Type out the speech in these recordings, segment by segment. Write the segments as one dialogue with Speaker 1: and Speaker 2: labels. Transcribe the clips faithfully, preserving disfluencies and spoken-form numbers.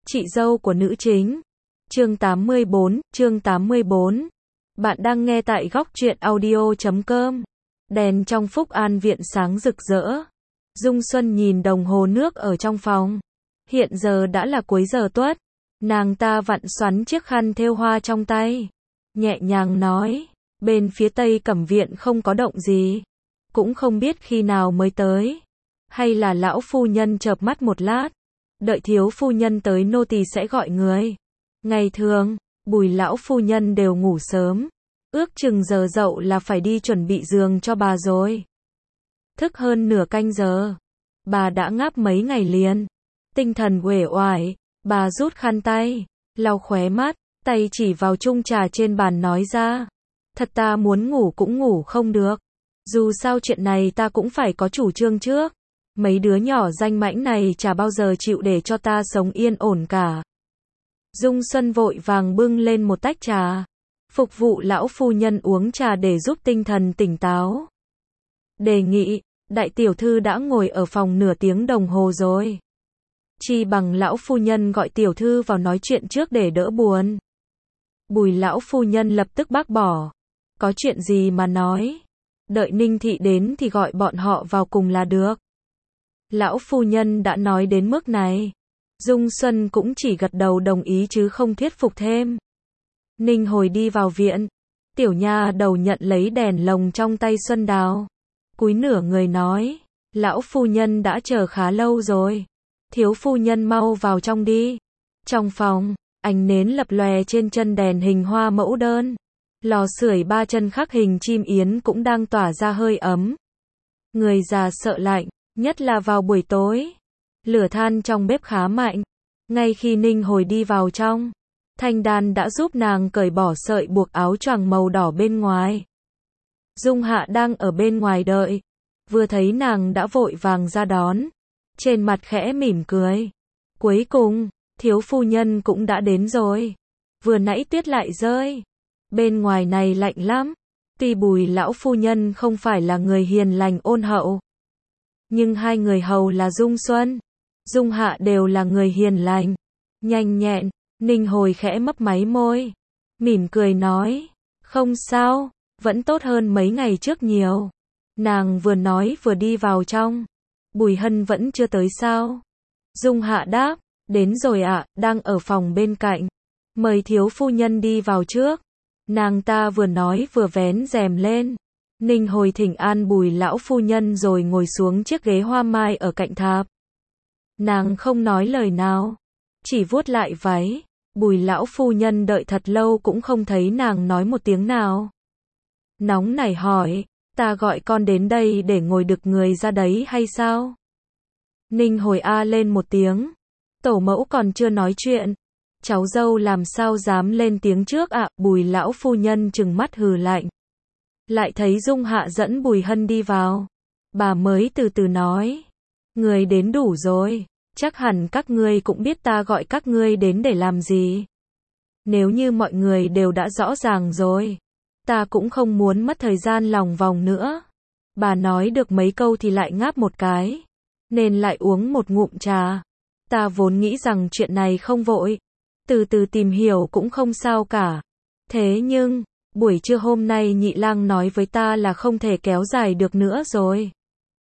Speaker 1: Chị dâu của nữ chính. Chương tám mươi bốn, chương tám mươi bốn. Bạn đang nghe tại góc truyện audio chấm com. Đèn trong Phúc An viện sáng rực rỡ. Dung Xuân nhìn đồng hồ nước ở trong phòng. Hiện giờ đã là cuối giờ tuất. Nàng ta vặn xoắn chiếc khăn thêu hoa trong tay. Nhẹ nhàng nói, bên phía tây cẩm viện không có động gì. Cũng không biết khi nào mới tới. Hay là lão phu nhân chợp mắt một lát. Đợi thiếu phu nhân tới nô tỳ sẽ gọi người. Ngày thường, Bùi lão phu nhân đều ngủ sớm. Ước chừng giờ dậu là phải đi chuẩn bị giường cho bà rồi. Thức hơn nửa canh giờ. Bà đã ngáp mấy ngày liền. Tinh thần uể oải. Bà rút khăn tay, lau khóe mắt, tay chỉ vào chung trà trên bàn nói ra. Thật ta muốn ngủ cũng ngủ không được. Dù sao chuyện này ta cũng phải có chủ trương trước. Mấy đứa nhỏ danh mãnh này chả bao giờ chịu để cho ta sống yên ổn cả. Dung Xuân vội vàng bưng lên một tách trà. Phục vụ lão phu nhân uống trà để giúp tinh thần tỉnh táo. Đề nghị, đại tiểu thư đã ngồi ở phòng nửa tiếng đồng hồ rồi. Chi bằng lão phu nhân gọi tiểu thư vào nói chuyện trước để đỡ buồn. Bùi lão phu nhân lập tức bác bỏ. Có chuyện gì mà nói. Đợi Ninh thị đến thì gọi bọn họ vào cùng là được. Lão phu nhân đã nói đến mức này. Dung Xuân cũng chỉ gật đầu đồng ý chứ không thuyết phục thêm. Ninh hồi đi vào viện. Tiểu nha đầu nhận lấy đèn lồng trong tay Xuân Đào. Cúi nửa người nói. Lão phu nhân đã chờ khá lâu rồi. Thiếu phu nhân mau vào trong đi. Trong phòng, ánh nến lập lòe trên chân đèn hình hoa mẫu đơn. Lò sưởi ba chân khắc hình chim yến cũng đang tỏa ra hơi ấm. Người già sợ lạnh, nhất là vào buổi tối. Lửa than trong bếp khá mạnh. Ngay khi Ninh hồi đi vào trong, Thanh Đan đã giúp nàng cởi bỏ sợi buộc áo choàng màu đỏ bên ngoài. Dung Hạ đang ở bên ngoài đợi. Vừa thấy nàng đã vội vàng ra đón. Trên mặt khẽ mỉm cười. Cuối cùng, thiếu phu nhân cũng đã đến rồi. Vừa nãy tuyết lại rơi. Bên ngoài này lạnh lắm. Tuy Bùi lão phu nhân không phải là người hiền lành ôn hậu. Nhưng hai người hầu là Dung Xuân, Dung Hạ đều là người hiền lành. Nhanh nhẹn, Ninh hồi khẽ mấp máy môi. Mỉm cười nói. Không sao, vẫn tốt hơn mấy ngày trước nhiều. Nàng vừa nói vừa đi vào trong. Bùi Hân vẫn chưa tới sao? Dung Hạ đáp, đến rồi ạ, à, đang ở phòng bên cạnh. Mời thiếu phu nhân đi vào trước. Nàng ta vừa nói vừa vén rèm lên. Ninh hồi thỉnh an Bùi lão phu nhân rồi ngồi xuống chiếc ghế hoa mai ở cạnh tháp. Nàng không nói lời nào, chỉ vuốt lại váy. Bùi lão phu nhân đợi thật lâu cũng không thấy nàng nói một tiếng nào. Nóng nảy hỏi. Ta gọi con đến đây để ngồi đực người ra đấy hay sao? Ninh hồi a lên một tiếng. Tổ mẫu còn chưa nói chuyện. Cháu dâu làm sao dám lên tiếng trước ạ? À? Bùi lão phu nhân trừng mắt hừ lạnh. Lại thấy Dung Hạ dẫn Bùi Hân đi vào. Bà mới từ từ nói. Người đến đủ rồi. Chắc hẳn các ngươi cũng biết ta gọi các ngươi đến để làm gì. Nếu như mọi người đều đã rõ ràng rồi. Ta cũng không muốn mất thời gian lòng vòng nữa. Bà nói được mấy câu thì lại ngáp một cái. Nên lại uống một ngụm trà. Ta vốn nghĩ rằng chuyện này không vội. Từ từ tìm hiểu cũng không sao cả. Thế nhưng, buổi trưa hôm nay nhị lang nói với ta là không thể kéo dài được nữa rồi.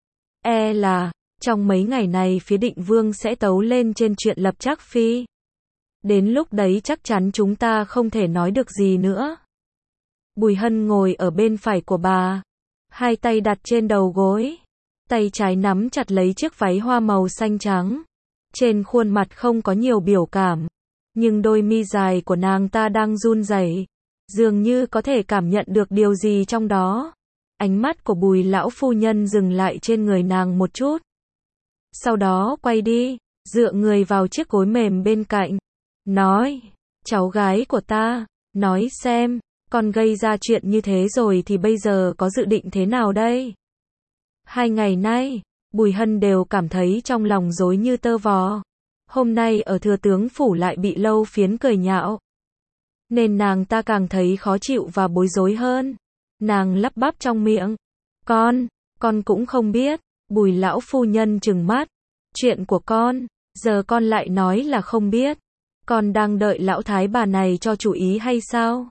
Speaker 1: E là, trong mấy ngày này phía Định Vương sẽ tấu lên trên chuyện lập Trác Phi. Đến lúc đấy chắc chắn chúng ta không thể nói được gì nữa. Bùi Hân ngồi ở bên phải của bà. Hai tay đặt trên đầu gối. Tay trái nắm chặt lấy chiếc váy hoa màu xanh trắng. Trên khuôn mặt không có nhiều biểu cảm. Nhưng đôi mi dài của nàng ta đang run rẩy. Dường như có thể cảm nhận được điều gì trong đó. Ánh mắt của Bùi lão phu nhân dừng lại trên người nàng một chút. Sau đó quay đi, dựa người vào chiếc gối mềm bên cạnh. Nói, cháu gái của ta, nói xem. Con gây ra chuyện như thế rồi thì bây giờ có dự định thế nào đây? Hai ngày nay, Bùi Hân đều cảm thấy trong lòng rối như tơ vò. Hôm nay ở thừa tướng phủ lại bị Lâu Phiến cười nhạo. Nên nàng ta càng thấy khó chịu và bối rối hơn. Nàng lắp bắp trong miệng. Con, con cũng không biết. Bùi lão phu nhân trừng mắt. Chuyện của con, giờ con lại nói là không biết. Con đang đợi lão thái bà này cho chủ ý hay sao?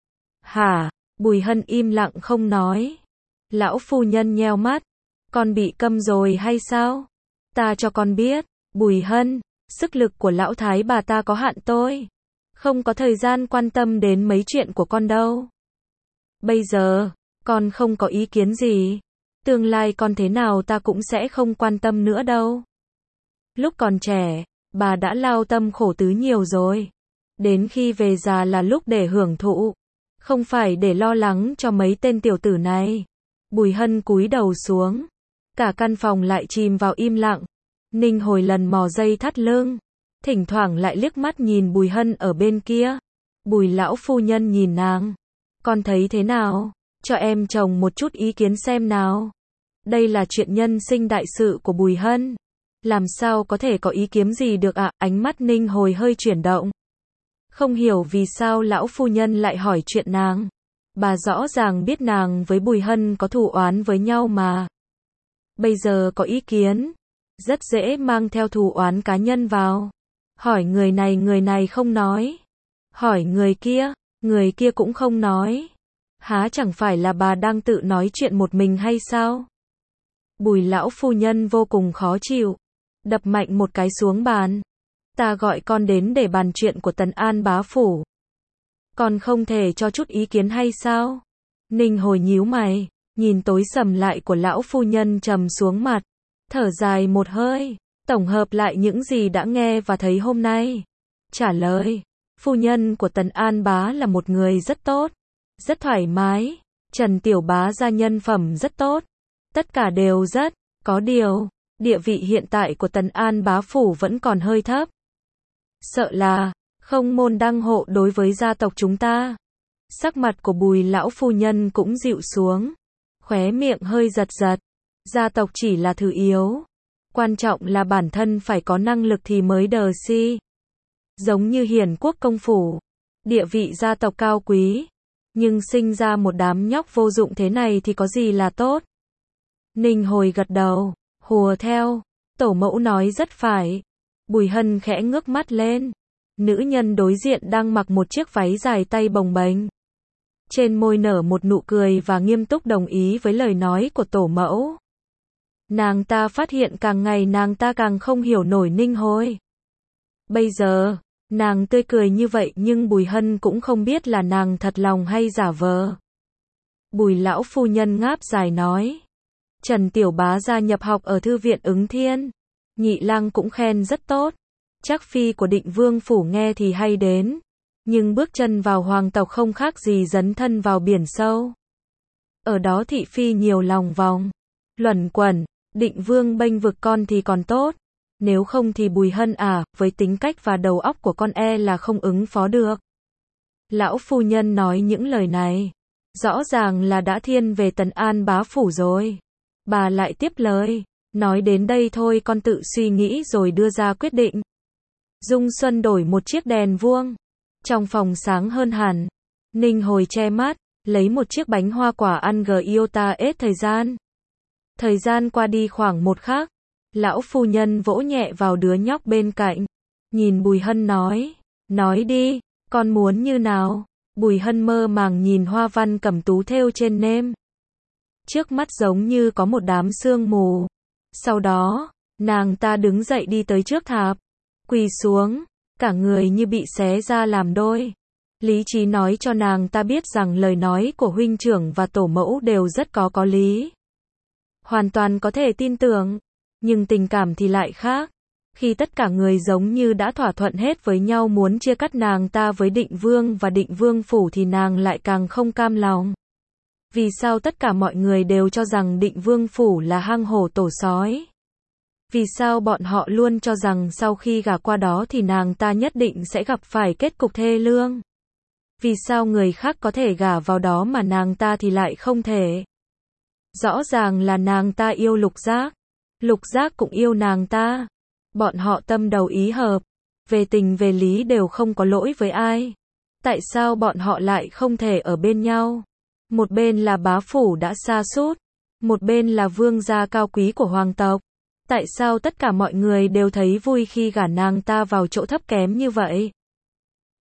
Speaker 1: Hả? Bùi Hân im lặng không nói. Lão phu nhân nheo mắt. Con bị câm rồi hay sao? Ta cho con biết, Bùi Hân, sức lực của lão thái bà ta có hạn tôi. Không có thời gian quan tâm đến mấy chuyện của con đâu. Bây giờ, con không có ý kiến gì. Tương lai con thế nào ta cũng sẽ không quan tâm nữa đâu. Lúc còn trẻ, bà đã lao tâm khổ tứ nhiều rồi. Đến khi về già là lúc để hưởng thụ. Không phải để lo lắng cho mấy tên tiểu tử này. Bùi Hân cúi đầu xuống. Cả căn phòng lại chìm vào im lặng. Ninh Hồi lần mò dây thắt lưng. Thỉnh thoảng lại liếc mắt nhìn Bùi Hân ở bên kia. Bùi lão phu nhân nhìn nàng. Con thấy thế nào? Cho em chồng một chút ý kiến xem nào. Đây là chuyện nhân sinh đại sự của Bùi Hân. Làm sao có thể có ý kiến gì được ạ? À? Ánh mắt Ninh Hồi hơi chuyển động. Không hiểu vì sao lão phu nhân lại hỏi chuyện nàng. Bà rõ ràng biết nàng với Bùi Hân có thù oán với nhau mà. Bây giờ có ý kiến. Rất dễ mang theo thù oán cá nhân vào. Hỏi người này người này không nói. Hỏi người kia, người kia cũng không nói. Há chẳng phải là bà đang tự nói chuyện một mình hay sao? Bùi lão phu nhân vô cùng khó chịu. Đập mạnh một cái xuống bàn. Ta gọi con đến để bàn chuyện của Tần An bá phủ. Con không thể cho chút ý kiến hay sao? Ninh Hồi nhíu mày, nhìn tối sầm lại của lão phu nhân trầm xuống mặt. Thở dài một hơi, tổng hợp lại những gì đã nghe và thấy hôm nay. Trả lời, phu nhân của Tần An bá là một người rất tốt, rất thoải mái. Trần Tiểu Bá gia nhân phẩm rất tốt. Tất cả đều rất, có điều, địa vị hiện tại của Tần An bá phủ vẫn còn hơi thấp. Sợ là, không môn đăng hộ đối với gia tộc chúng ta. Sắc mặt của Bùi lão phu nhân cũng dịu xuống. Khóe miệng hơi giật giật. Gia tộc chỉ là thứ yếu. Quan trọng là bản thân phải có năng lực thì mới đờ si. Giống như Hiển Quốc công phủ. Địa vị gia tộc cao quý. Nhưng sinh ra một đám nhóc vô dụng thế này thì có gì là tốt. Ninh Hồi gật đầu, hùa theo. Tổ mẫu nói rất phải. Bùi Hân khẽ ngước mắt lên. Nữ nhân đối diện đang mặc một chiếc váy dài tay bồng bềnh. Trên môi nở một nụ cười và nghiêm túc đồng ý với lời nói của tổ mẫu. Nàng ta phát hiện càng ngày nàng ta càng không hiểu nổi Ninh Hồi. Bây giờ, nàng tươi cười như vậy nhưng Bùi Hân cũng không biết là nàng thật lòng hay giả vờ. Bùi lão phu nhân ngáp dài nói. Trần Tiểu Bá gia nhập học ở thư viện Ứng Thiên. Nhị lang cũng khen rất tốt. Chắc phi của Định Vương phủ nghe thì hay đến. Nhưng bước chân vào hoàng tộc không khác gì dấn thân vào biển sâu. Ở đó thị phi nhiều lòng vòng. Luẩn quẩn, Định Vương bênh vực con thì còn tốt. Nếu không thì Bùi Hân à, với tính cách và đầu óc của con e là không ứng phó được. Lão phu nhân nói những lời này. Rõ ràng là đã thiên về Tần An bá phủ rồi. Bà lại tiếp lời. Nói đến đây thôi con tự suy nghĩ rồi đưa ra quyết định. Dung Xuân đổi một chiếc đèn vuông. Trong phòng sáng hơn hẳn. Ninh Hồi che mắt, lấy một chiếc bánh hoa quả ăn giota hết thời gian. Thời gian qua đi khoảng một khắc. Lão phu nhân vỗ nhẹ vào đứa nhóc bên cạnh. Nhìn Bùi Hân nói. Nói đi, con muốn như nào? Bùi Hân mơ màng nhìn hoa văn cẩm tú thêu trên nêm. Trước mắt giống như có một đám sương mù. Sau đó, nàng ta đứng dậy đi tới trước thạp. Quỳ xuống, cả người như bị xé ra làm đôi. Lý trí nói cho nàng ta biết rằng lời nói của huynh trưởng và tổ mẫu đều rất có có lý. Hoàn toàn có thể tin tưởng. Nhưng tình cảm thì lại khác. Khi tất cả người giống như đã thỏa thuận hết với nhau muốn chia cắt nàng ta với Định Vương và Định Vương phủ thì nàng lại càng không cam lòng. Vì sao tất cả mọi người đều cho rằng Định Vương phủ là hang hổ tổ sói? Vì sao bọn họ luôn cho rằng sau khi gả qua đó thì nàng ta nhất định sẽ gặp phải kết cục thê lương? Vì sao người khác có thể gả vào đó mà nàng ta thì lại không thể? Rõ ràng là nàng ta yêu Lục Giác. Lục Giác cũng yêu nàng ta. Bọn họ tâm đầu ý hợp. Về tình về lý đều không có lỗi với ai. Tại sao bọn họ lại không thể ở bên nhau? Một bên là bá phủ đã sa sút. Một bên là vương gia cao quý của hoàng tộc. Tại sao tất cả mọi người đều thấy vui khi gả nàng ta vào chỗ thấp kém như vậy?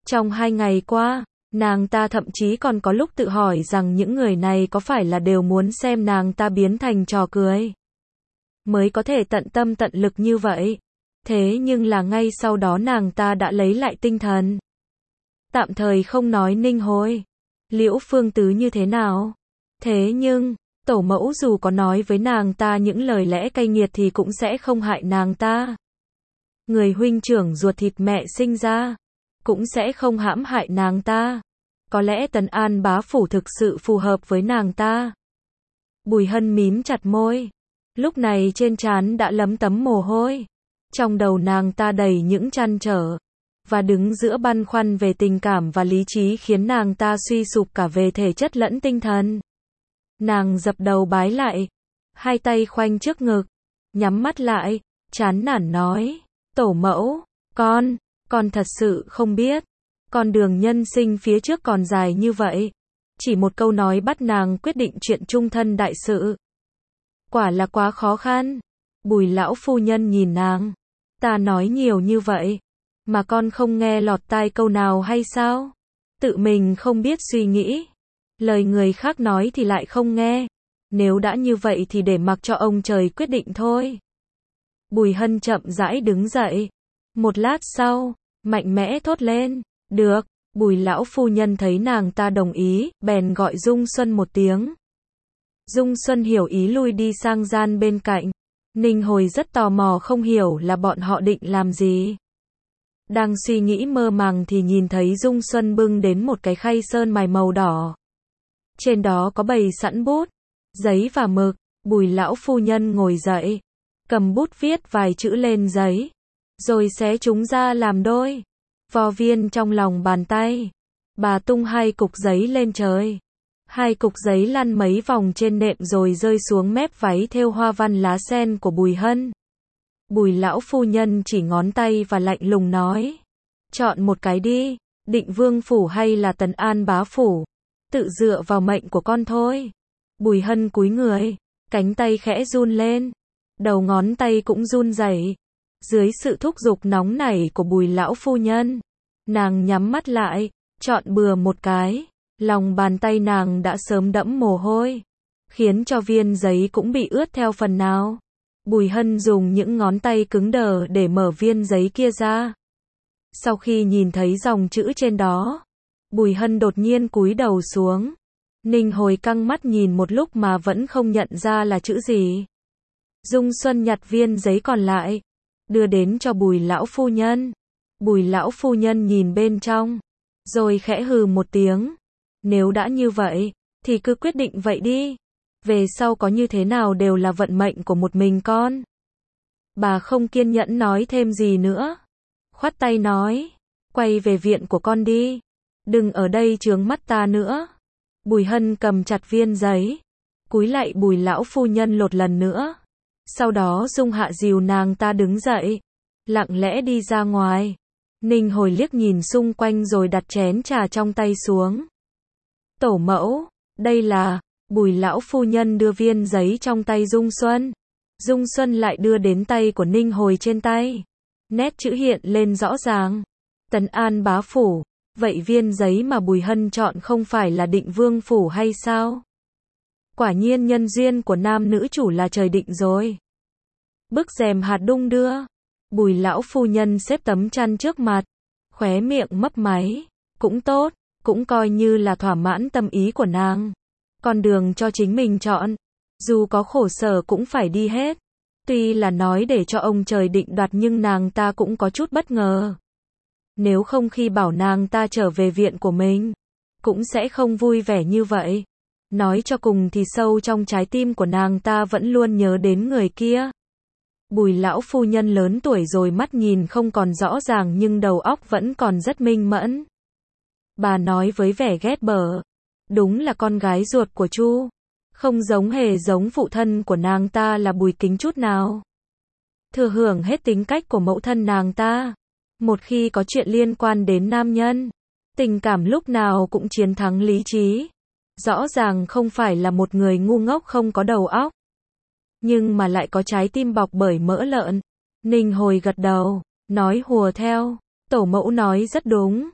Speaker 1: Trong hai ngày qua, nàng ta thậm chí còn có lúc tự hỏi rằng những người này có phải là đều muốn xem nàng ta biến thành trò cười, mới có thể tận tâm tận lực như vậy. Thế nhưng là ngay sau đó nàng ta đã lấy lại tinh thần. Tạm thời không nói Ninh Hồi, Liễu Phương Tứ như thế nào. Thế nhưng, tổ mẫu dù có nói với nàng ta những lời lẽ cay nghiệt thì cũng sẽ không hại nàng ta. Người huynh trưởng ruột thịt mẹ sinh ra, cũng sẽ không hãm hại nàng ta. Có lẽ Tần An bá phủ thực sự phù hợp với nàng ta. Bùi Hân mím chặt môi. Lúc này trên trán đã lấm tấm mồ hôi. Trong đầu nàng ta đầy những trăn trở. Và đứng giữa băn khoăn về tình cảm và lý trí khiến nàng ta suy sụp cả về thể chất lẫn tinh thần. Nàng dập đầu bái lại. Hai tay khoanh trước ngực. Nhắm mắt lại. Chán nản nói. Tổ mẫu, con, con thật sự không biết. Con đường nhân sinh phía trước còn dài như vậy. Chỉ một câu nói bắt nàng quyết định chuyện chung thân đại sự. Quả là quá khó khăn. Bùi lão phu nhân nhìn nàng. Ta nói nhiều như vậy, mà con không nghe lọt tai câu nào hay sao? Tự mình không biết suy nghĩ. Lời người khác nói thì lại không nghe. Nếu đã như vậy thì để mặc cho ông trời quyết định thôi. Bùi Hân chậm rãi đứng dậy. Một lát sau, mạnh mẽ thốt lên. Được. Bùi lão phu nhân thấy nàng ta đồng ý, bèn gọi Dung Xuân một tiếng. Dung Xuân hiểu ý lui đi sang gian bên cạnh. Ninh Hồi rất tò mò không hiểu là bọn họ định làm gì. Đang suy nghĩ mơ màng thì nhìn thấy Dung Xuân bưng đến một cái khay sơn mài màu đỏ. Trên đó có bày sẵn bút, giấy và mực. Bùi lão phu nhân ngồi dậy, cầm bút viết vài chữ lên giấy, rồi xé chúng ra làm đôi. Vò viên trong lòng bàn tay. Bà tung hai cục giấy lên trời. Hai cục giấy lăn mấy vòng trên nệm rồi rơi xuống mép váy thêu hoa văn lá sen của Bùi Hân. Bùi lão phu nhân chỉ ngón tay và lạnh lùng nói. Chọn một cái đi, Định Vương phủ hay là Tần An bá phủ. Tự dựa vào mệnh của con thôi. Bùi Hân cúi người, cánh tay khẽ run lên. Đầu ngón tay cũng run rẩy. Dưới sự thúc giục nóng nảy của Bùi lão phu nhân, nàng nhắm mắt lại, chọn bừa một cái. Lòng bàn tay nàng đã sớm đẫm mồ hôi, khiến cho viên giấy cũng bị ướt theo phần nào. Bùi Hân dùng những ngón tay cứng đờ để mở viên giấy kia ra. Sau khi nhìn thấy dòng chữ trên đó, Bùi Hân đột nhiên cúi đầu xuống. Ninh Hồi căng mắt nhìn một lúc mà vẫn không nhận ra là chữ gì. Dung Xuân nhặt viên giấy còn lại, đưa đến cho Bùi lão phu nhân. Bùi lão phu nhân nhìn bên trong, rồi khẽ hừ một tiếng. Nếu đã như vậy, thì cứ quyết định vậy đi. Về sau có như thế nào đều là vận mệnh của một mình con. Bà không kiên nhẫn nói thêm gì nữa. Khoát tay nói, quay về viện của con đi. Đừng ở đây chướng mắt ta nữa. Bùi Hân cầm chặt viên giấy, cúi lạy Bùi lão phu nhân lột lần nữa. Sau đó Dung Hạ dìu nàng ta đứng dậy, lặng lẽ đi ra ngoài. Ninh Hồi liếc nhìn xung quanh rồi đặt chén trà trong tay xuống. Tổ mẫu, đây là. Bùi lão phu nhân đưa viên giấy trong tay Dung Xuân. Dung Xuân lại đưa đến tay của Ninh Hồi trên tay. Nét chữ hiện lên rõ ràng. Tần An bá phủ. Vậy viên giấy mà Bùi Hân chọn không phải là Định Vương phủ hay sao? Quả nhiên nhân duyên của nam nữ chủ là trời định rồi. Bức rèm hạt đung đưa. Bùi lão phu nhân xếp tấm chăn trước mặt, khóe miệng mấp máy. Cũng tốt, cũng coi như là thỏa mãn tâm ý của nàng. Con đường cho chính mình chọn, dù có khổ sở cũng phải đi hết. Tuy là nói để cho ông trời định đoạt nhưng nàng ta cũng có chút bất ngờ. Nếu không khi bảo nàng ta trở về viện của mình, cũng sẽ không vui vẻ như vậy. Nói cho cùng thì sâu trong trái tim của nàng ta vẫn luôn nhớ đến người kia. Bùi lão phu nhân lớn tuổi rồi, mắt nhìn không còn rõ ràng nhưng đầu óc vẫn còn rất minh mẫn. Bà nói với vẻ ghét bỏ. Đúng là con gái ruột của Chu. Không giống hề giống phụ thân của nàng ta là Bùi Kính chút nào. Thừa hưởng hết tính cách của mẫu thân nàng ta. Một khi có chuyện liên quan đến nam nhân, tình cảm lúc nào cũng chiến thắng lý trí. Rõ ràng không phải là một người ngu ngốc không có đầu óc, nhưng mà lại có trái tim bọc bởi mỡ lợn. Ninh Hồi gật đầu, nói hùa theo. Tổ mẫu nói rất đúng.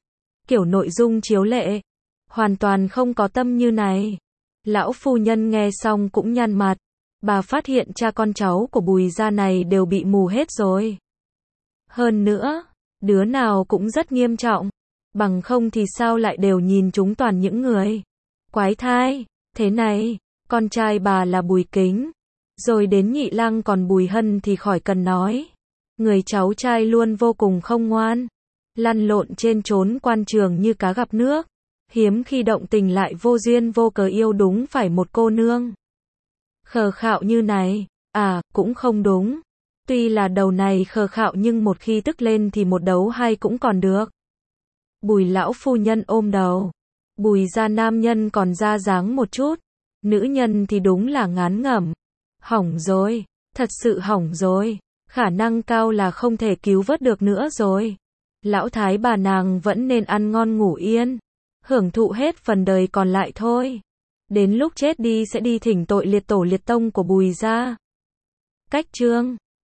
Speaker 1: kiểu nội dung chiếu lệ. Hoàn toàn không có tâm như này. Lão phu nhân nghe xong cũng nhăn mặt. Bà phát hiện cha con cháu của Bùi gia này đều bị mù hết rồi. Hơn nữa, đứa nào cũng rất nghiêm trọng. Bằng không thì sao lại đều nhìn chúng toàn những người quái thai. Thế này, con trai bà là Bùi Kính. Rồi đến nhị lang còn Bùi Hân thì khỏi cần nói. Người cháu trai luôn vô cùng không ngoan. Lăn lộn trên trốn quan trường như cá gặp nước. Hiếm khi động tình lại vô duyên vô cớ yêu đúng phải một cô nương khờ khạo như này. À, cũng không đúng. Tuy là đầu này khờ khạo nhưng một khi tức lên thì một đấu hay cũng còn được. Bùi lão phu nhân ôm đầu. Bùi gia nam nhân còn ra dáng một chút. Nữ nhân thì đúng là ngán ngẩm. Hỏng rồi. Thật sự hỏng rồi. Khả năng cao là không thể cứu vớt được nữa rồi. Lão thái bà nàng vẫn nên ăn ngon ngủ yên. Hưởng thụ hết phần đời còn lại thôi. Đến lúc chết đi sẽ đi thỉnh tội liệt tổ liệt tông của Bùi gia. Cách chương